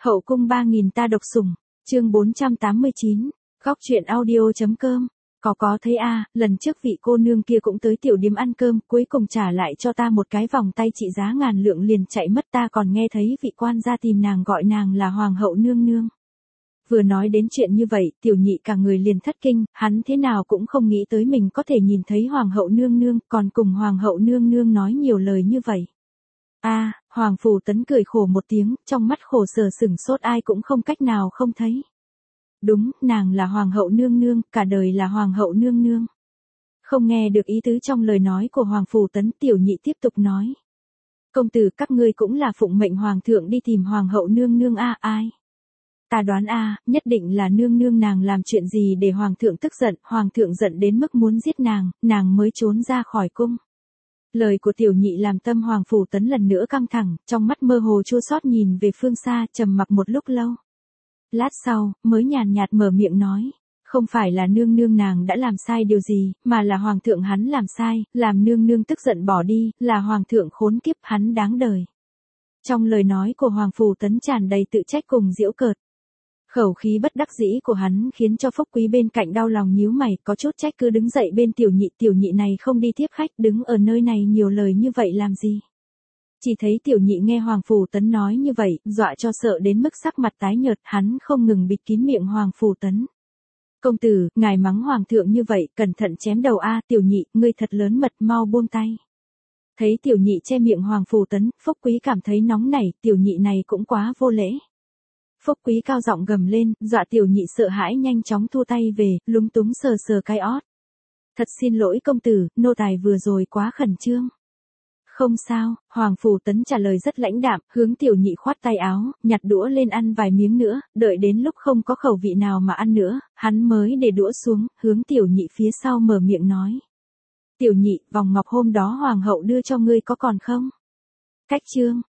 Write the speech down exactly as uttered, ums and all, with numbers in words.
Hậu cung ba nghìn ta độc sủng, chương bốn trăm tám mươi chín, góc truyện audio.com. Có có thấy a, à, lần trước vị cô nương kia cũng tới tiểu điếm ăn cơm, cuối cùng trả lại cho ta một cái vòng tay trị giá ngàn lượng liền chạy mất, ta còn nghe thấy vị quan gia tìm nàng gọi nàng là hoàng hậu nương nương. Vừa nói đến chuyện như vậy, tiểu nhị cả người liền thất kinh, hắn thế nào cũng không nghĩ tới mình có thể nhìn thấy hoàng hậu nương nương, còn cùng hoàng hậu nương nương nói nhiều lời như vậy. A, à, Hoàng Phủ Tấn cười khổ một tiếng, trong mắt khổ sở sửng sốt, ai cũng không cách nào không thấy. Đúng, nàng là hoàng hậu nương nương, cả đời là hoàng hậu nương nương. Không nghe được ý tứ trong lời nói của Hoàng Phủ Tấn, tiểu nhị tiếp tục nói. Công tử, các ngươi cũng là phụng mệnh hoàng thượng đi tìm hoàng hậu nương nương a, à, ai? Ta đoán a, à, nhất định là nương nương nàng làm chuyện gì để hoàng thượng tức giận, hoàng thượng giận đến mức muốn giết nàng, nàng mới trốn ra khỏi cung. Lời của tiểu nhị làm tâm Hoàng Phủ Tấn lần nữa căng thẳng, trong mắt mơ hồ chua xót nhìn về phương xa, trầm mặc một lúc lâu. Lát sau, mới nhàn nhạt mở miệng nói, không phải là nương nương nàng đã làm sai điều gì, mà là hoàng thượng hắn làm sai, làm nương nương tức giận bỏ đi, là hoàng thượng khốn kiếp, hắn đáng đời. Trong lời nói của Hoàng Phủ Tấn tràn đầy tự trách cùng giễu cợt. Khẩu khí bất đắc dĩ của hắn khiến cho Phúc Quý bên cạnh đau lòng nhíu mày, có chút trách cứ đứng dậy bên tiểu nhị, tiểu nhị này không đi tiếp khách, đứng ở nơi này nhiều lời như vậy làm gì. Chỉ thấy tiểu nhị nghe Hoàng Phủ Tấn nói như vậy, dọa cho sợ đến mức sắc mặt tái nhợt, hắn không ngừng bịt kín miệng Hoàng Phủ Tấn. Công tử, ngài mắng hoàng thượng như vậy, cẩn thận chém đầu a, tiểu nhị, ngươi thật lớn mật, mau buông tay. Thấy tiểu nhị che miệng Hoàng Phủ Tấn, Phúc Quý cảm thấy nóng nảy, tiểu nhị này cũng quá vô lễ. Phúc Quý cao giọng gầm lên, dọa tiểu nhị sợ hãi nhanh chóng thu tay về, lúng túng sờ sờ cái ót. Thật xin lỗi công tử, nô tài vừa rồi quá khẩn trương. Không sao, Hoàng Phủ Tấn trả lời rất lãnh đạm, hướng tiểu nhị khoát tay áo, nhặt đũa lên ăn vài miếng nữa, đợi đến lúc không có khẩu vị nào mà ăn nữa, hắn mới để đũa xuống, hướng tiểu nhị phía sau mở miệng nói. Tiểu nhị, vòng ngọc hôm đó hoàng hậu đưa cho ngươi có còn không? Cách chương.